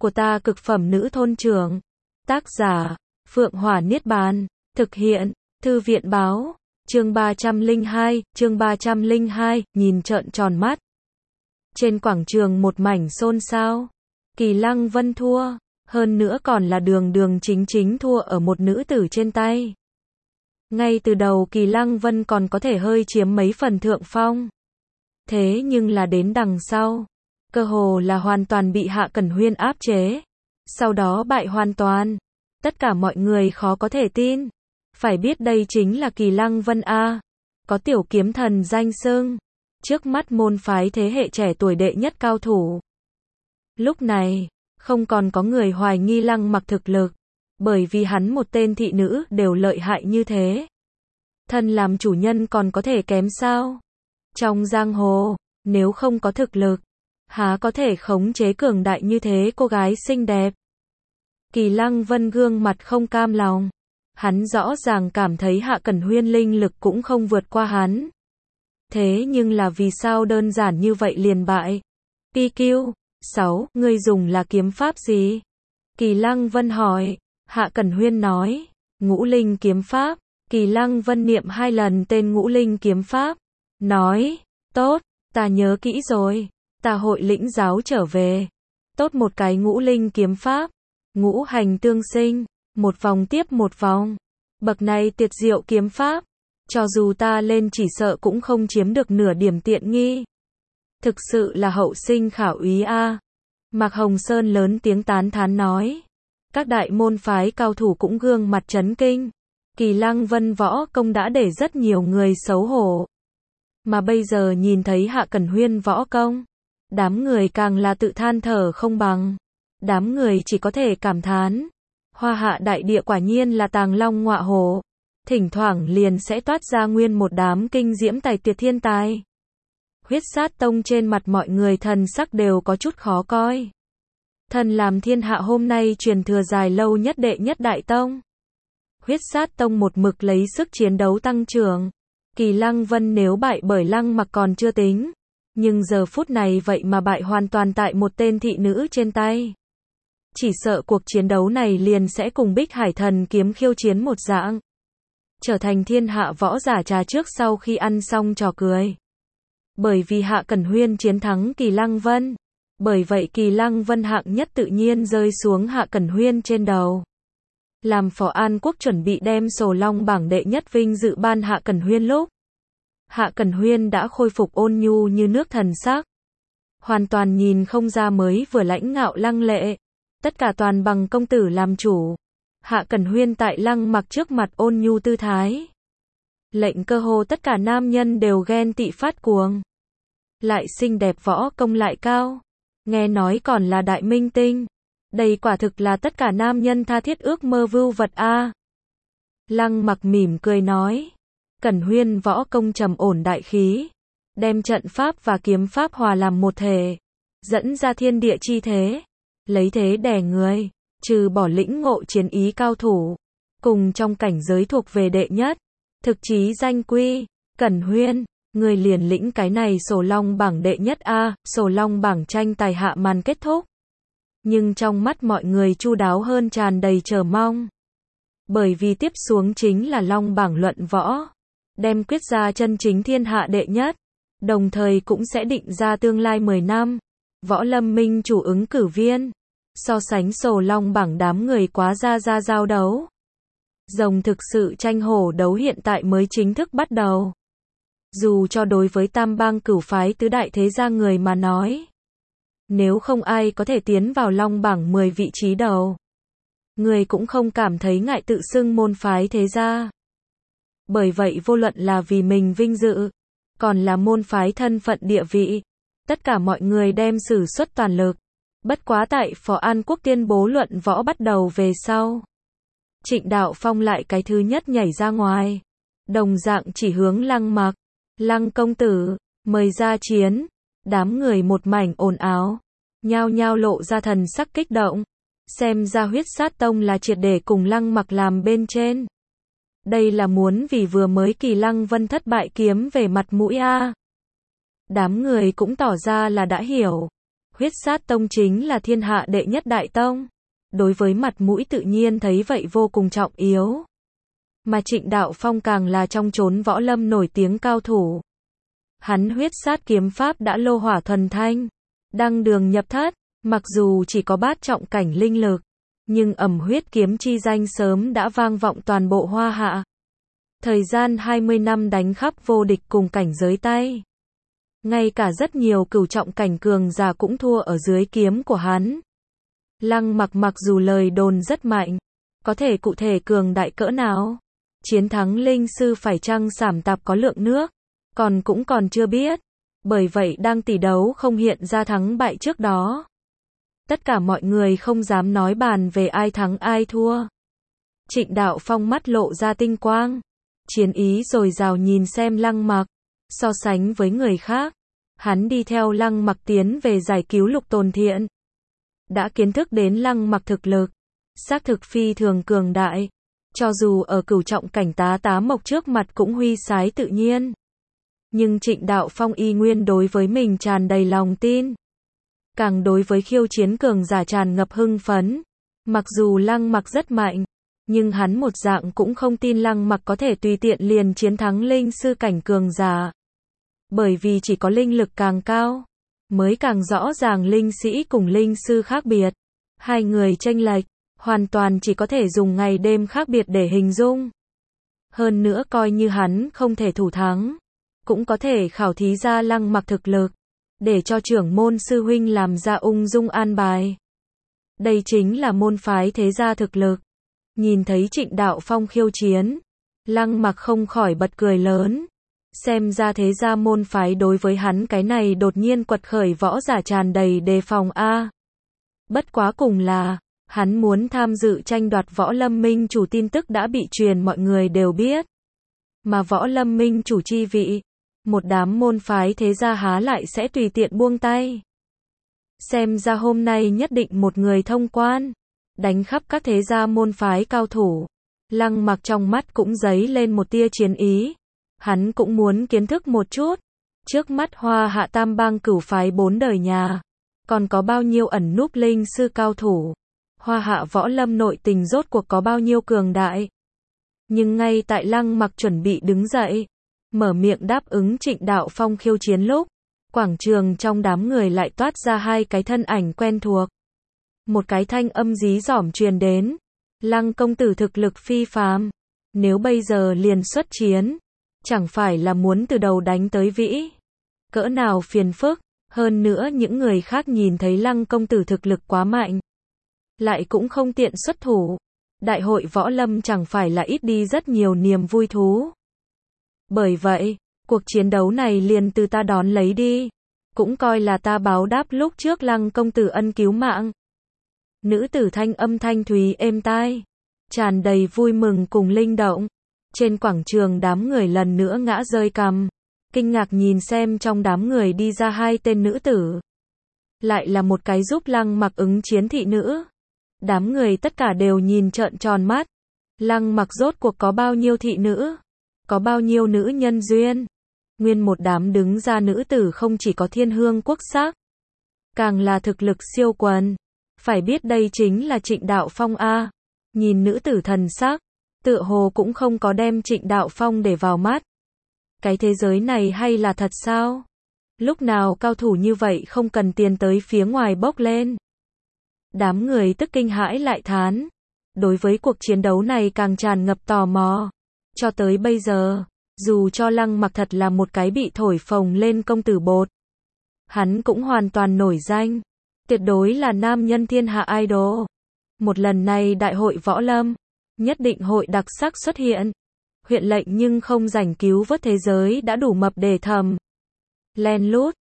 của ta cực phẩm nữ thôn trưởng. Tác giả, Phượng Hỏa Niết Bàn. Thực hiện, Thư viện báo. Chương 302, nhìn trợn tròn mắt. Trên quảng trường một mảnh xôn xao. Kỳ Lăng Vân thua, hơn nữa còn là đường đường chính chính thua ở một nữ tử trên tay. Ngay từ đầu Kỳ Lăng Vân còn có thể hơi chiếm mấy phần thượng phong. Thế nhưng là đến đằng sau, cơ hồ là hoàn toàn bị Hạ Cẩn Huyên áp chế. Sau đó bại hoàn toàn. Tất cả mọi người khó có thể tin. Phải biết đây chính là Kỳ Lăng Vân A. Có tiểu kiếm thần danh xưng. Trước mắt môn phái thế hệ trẻ tuổi đệ nhất cao thủ. Lúc này, không còn có người hoài nghi Lăng Mặc thực lực. Bởi vì hắn một tên thị nữ đều lợi hại như thế. Thân làm chủ nhân còn có thể kém sao? Trong giang hồ, nếu không có thực lực, há có thể khống chế cường đại như thế cô gái xinh đẹp. Kỳ Lăng Vân gương mặt không cam lòng. Hắn rõ ràng cảm thấy Hạ Cẩn Huyên linh lực cũng không vượt qua hắn. Thế nhưng là vì sao đơn giản như vậy liền bại? PQ 6, ngươi dùng là kiếm pháp gì? Kỳ Lăng Vân hỏi. Hạ Cẩn Huyên nói, Ngũ Linh kiếm pháp. Kỳ Lăng Vân niệm 2 lần tên Ngũ Linh kiếm pháp. Nói, tốt, ta nhớ kỹ rồi. Ta hội lĩnh giáo trở về. Tốt một cái Ngũ Linh kiếm pháp. Ngũ hành tương sinh. Một vòng tiếp một vòng. Bậc này tuyệt diệu kiếm pháp. Cho dù ta lên chỉ sợ cũng không chiếm được nửa điểm tiện nghi. Thực sự là hậu sinh khảo úy a. Mạc Hồng Sơn lớn tiếng tán thán nói. Các đại môn phái cao thủ cũng gương mặt chấn kinh. Kỳ Lăng Vân võ công đã để rất nhiều người xấu hổ. Mà bây giờ nhìn thấy Hạ Cẩn Huyên võ công, đám người càng là tự than thở không bằng. Đám người chỉ có thể cảm thán. Hoa Hạ đại địa quả nhiên là tàng long ngọa hổ. Thỉnh thoảng liền sẽ toát ra nguyên một đám kinh diễm tài tuyệt thiên tài. Huyết Sát Tông trên mặt mọi người thần sắc đều có chút khó coi. Thần làm thiên hạ hôm nay truyền thừa dài lâu nhất đệ nhất đại tông. Huyết Sát Tông một mực lấy sức chiến đấu tăng trưởng. Kỳ Lăng Vân nếu bại bởi Lăng Mặc còn chưa tính. Nhưng giờ phút này vậy mà bại hoàn toàn tại một tên thị nữ trên tay. Chỉ sợ cuộc chiến đấu này liền sẽ cùng Bích Hải Thần kiếm khiêu chiến một dạng. Trở thành thiên hạ võ giả trà trước sau khi ăn xong trò cười. Bởi vì Hạ Cẩn Huyên chiến thắng Kỳ Lăng Vân. Bởi vậy Kỳ Lăng Vân hạng nhất tự nhiên rơi xuống Hạ Cẩn Huyên trên đầu. Làm Phó An Quốc chuẩn bị đem sổ long bảng đệ nhất vinh dự ban Hạ Cẩn Huyên lúc. Hạ Cẩn Huyên đã khôi phục ôn nhu như nước thần sắc. Hoàn toàn nhìn không ra mới vừa lãnh ngạo lăng lệ. Tất cả toàn bằng công tử làm chủ. Hạ Cẩn Huyên tại Lăng Mặc trước mặt ôn nhu tư thái. Lệnh cơ hồ tất cả nam nhân đều ghen tị phát cuồng. Lại xinh đẹp võ công lại cao. Nghe nói còn là đại minh tinh. Đây quả thực là tất cả nam nhân tha thiết ước mơ vưu vật a. Lăng Mặc mỉm cười nói. Cẩn Huyên võ công trầm ổn đại khí. Đem trận pháp và kiếm pháp hòa làm một thể. Dẫn ra thiên địa chi thế. Lấy thế đè người. Trừ bỏ lĩnh ngộ chiến ý cao thủ. Cùng trong cảnh giới thuộc về đệ nhất. Thực chí danh quy. Cẩn Huyên. Người liền lĩnh cái này sổ long bảng đệ nhất a. Sổ long bảng tranh tài hạ màn kết thúc. Nhưng trong mắt mọi người chu đáo hơn tràn đầy chờ mong. Bởi vì tiếp xuống chính là long bảng luận võ. Đem quyết ra chân chính thiên hạ đệ nhất. Đồng thời cũng sẽ định ra tương lai 10 năm. Võ Lâm Minh chủ ứng cử viên. So sánh sổ long bảng đám người quá ra giao đấu. Rồng thực sự tranh hổ đấu hiện tại mới chính thức bắt đầu. Dù cho đối với tam bang cửu phái tứ đại thế gia người mà nói. Nếu không ai có thể tiến vào long bảng 10 vị trí đầu. Người cũng không cảm thấy ngại tự xưng môn phái thế gia. Bởi vậy vô luận là vì mình vinh dự. Còn là môn phái thân phận địa vị. Tất cả mọi người đem sử xuất toàn lực. Bất quá tại Phó An Quốc tuyên bố luận võ bắt đầu về sau. Trịnh Đạo Phong lại cái thứ nhất nhảy ra ngoài. Đồng dạng chỉ hướng Lăng Mặc. Lăng công tử, mời ra chiến. Đám người một mảnh ồn ào. Nhao nhao lộ ra thần sắc kích động. Xem ra Huyết Sát Tông là triệt để cùng Lăng Mặc làm bên trên. Đây là muốn vì vừa mới Kỳ Lăng Vân thất bại kiếm về mặt mũi a. Đám người cũng tỏ ra là đã hiểu. Huyết sát tông chính là thiên hạ đệ nhất đại tông. Đối với mặt mũi tự nhiên thấy vậy vô cùng trọng yếu. Mà Trịnh Đạo Phong càng là trong chốn võ lâm nổi tiếng cao thủ. Hắn huyết sát kiếm pháp đã lô hỏa thuần thanh, đăng đường nhập thất, mặc dù chỉ có bát trọng cảnh linh lực, nhưng ẩm huyết kiếm chi danh sớm đã vang vọng toàn bộ Hoa Hạ. Thời gian 20 năm đánh khắp vô địch cùng cảnh giới tay. Ngay cả rất nhiều cửu trọng cảnh cường giả cũng thua ở dưới kiếm của hắn. Lăng Mặc mặc dù lời đồn rất mạnh, có thể cụ thể cường đại cỡ nào, chiến thắng linh sư phải chăng sảm tạp có lượng nước, cũng còn chưa biết. Bởi vậy đang tỷ đấu không hiện ra thắng bại trước đó. Tất cả mọi người không dám nói bàn về ai thắng ai thua. Trịnh Đạo Phong mắt lộ ra tinh quang, chiến ý dồi dào nhìn xem Lăng Mặc. So sánh với người khác, hắn đi theo Lăng Mặc tiến về giải cứu Lục Tồn Thiện. Đã kiến thức đến Lăng Mặc thực lực, xác thực phi thường cường đại. Cho dù ở cửu trọng cảnh tá mộc trước mặt cũng huy sái tự nhiên. Nhưng Trịnh Đạo Phong y nguyên đối với mình tràn đầy lòng tin. Càng đối với khiêu chiến cường giả tràn ngập hưng phấn. Mặc dù Lăng Mặc rất mạnh, nhưng hắn một dạng cũng không tin Lăng Mặc có thể tùy tiện liền chiến thắng linh sư cảnh cường giả. Bởi vì chỉ có linh lực càng cao, mới càng rõ ràng linh sĩ cùng linh sư khác biệt. Hai người chênh lệch, hoàn toàn chỉ có thể dùng ngày đêm khác biệt để hình dung. Hơn nữa coi như hắn không thể thủ thắng, cũng có thể khảo thí ra Lăng Mặc thực lực, để cho trưởng môn sư huynh làm ra ung dung an bài. Đây chính là môn phái thế gia thực lực. Nhìn thấy Trịnh Đạo Phong khiêu chiến, Lăng Mặc không khỏi bật cười lớn. Xem ra thế gia môn phái đối với hắn cái này đột nhiên quật khởi võ giả tràn đầy đề phòng a. Bất quá cùng là, hắn muốn tham dự tranh đoạt võ lâm minh chủ tin tức đã bị truyền mọi người đều biết. Mà võ lâm minh chủ chi vị, một đám môn phái thế gia há lại sẽ tùy tiện buông tay. Xem ra hôm nay nhất định một người thông quan, đánh khắp các thế gia môn phái cao thủ. Lăng Mặc trong mắt cũng dấy lên một tia chiến ý. Hắn cũng muốn kiến thức một chút. Trước mắt Hoa Hạ Tam Bang cửu phái 4 đời nhà, còn có bao nhiêu ẩn núp linh sư cao thủ. Hoa Hạ võ lâm nội tình rốt cuộc có bao nhiêu cường đại. Nhưng ngay tại Lăng Mặc chuẩn bị đứng dậy, mở miệng đáp ứng Trịnh Đạo Phong khiêu chiến lúc, quảng trường trong đám người lại toát ra hai cái thân ảnh quen thuộc. Một cái thanh âm dí dỏm truyền đến. Lăng công tử thực lực phi phàm, nếu bây giờ liền xuất chiến, chẳng phải là muốn từ đầu đánh tới vĩ. Cỡ nào phiền phức, hơn nữa những người khác nhìn thấy Lăng công tử thực lực quá mạnh, lại cũng không tiện xuất thủ. Đại hội võ lâm chẳng phải là ít đi rất nhiều niềm vui thú. Bởi vậy, cuộc chiến đấu này liền từ ta đón lấy đi. Cũng coi là ta báo đáp lúc trước Lăng công tử ân cứu mạng. Nữ tử thanh âm thanh thúy êm tai, tràn đầy vui mừng cùng linh động. Trên quảng trường đám người lần nữa ngã rơi cằm, kinh ngạc nhìn xem trong đám người đi ra hai tên nữ tử. Lại là một cái giúp Lăng Mặc ứng chiến thị nữ. Đám người tất cả đều nhìn trợn tròn mắt. Lăng Mặc rốt cuộc có bao nhiêu thị nữ? Có bao nhiêu nữ nhân duyên? Nguyên một đám đứng ra nữ tử không chỉ có thiên hương quốc sắc, càng là thực lực siêu quần. Phải biết đây chính là Trịnh Đạo Phong a. Nhìn nữ tử thần sắc, tựa hồ cũng không có đem Trịnh Đạo Phong để vào mắt. Cái thế giới này hay là thật sao? Lúc nào cao thủ như vậy không cần tiền tới phía ngoài bốc lên. Đám người tức kinh hãi lại thán. Đối với cuộc chiến đấu này càng tràn ngập tò mò. Cho tới bây giờ, dù cho Lăng Mặc thật là một cái bị thổi phồng lên công tử bột, hắn cũng hoàn toàn nổi danh. Tuyệt đối là nam nhân thiên hạ idol. Một lần này đại hội võ lâm, nhất định hội đặc sắc xuất hiện. Huyện lệnh nhưng không rảnh cứu vớt thế giới đã đủ mập để thầm. Len lút,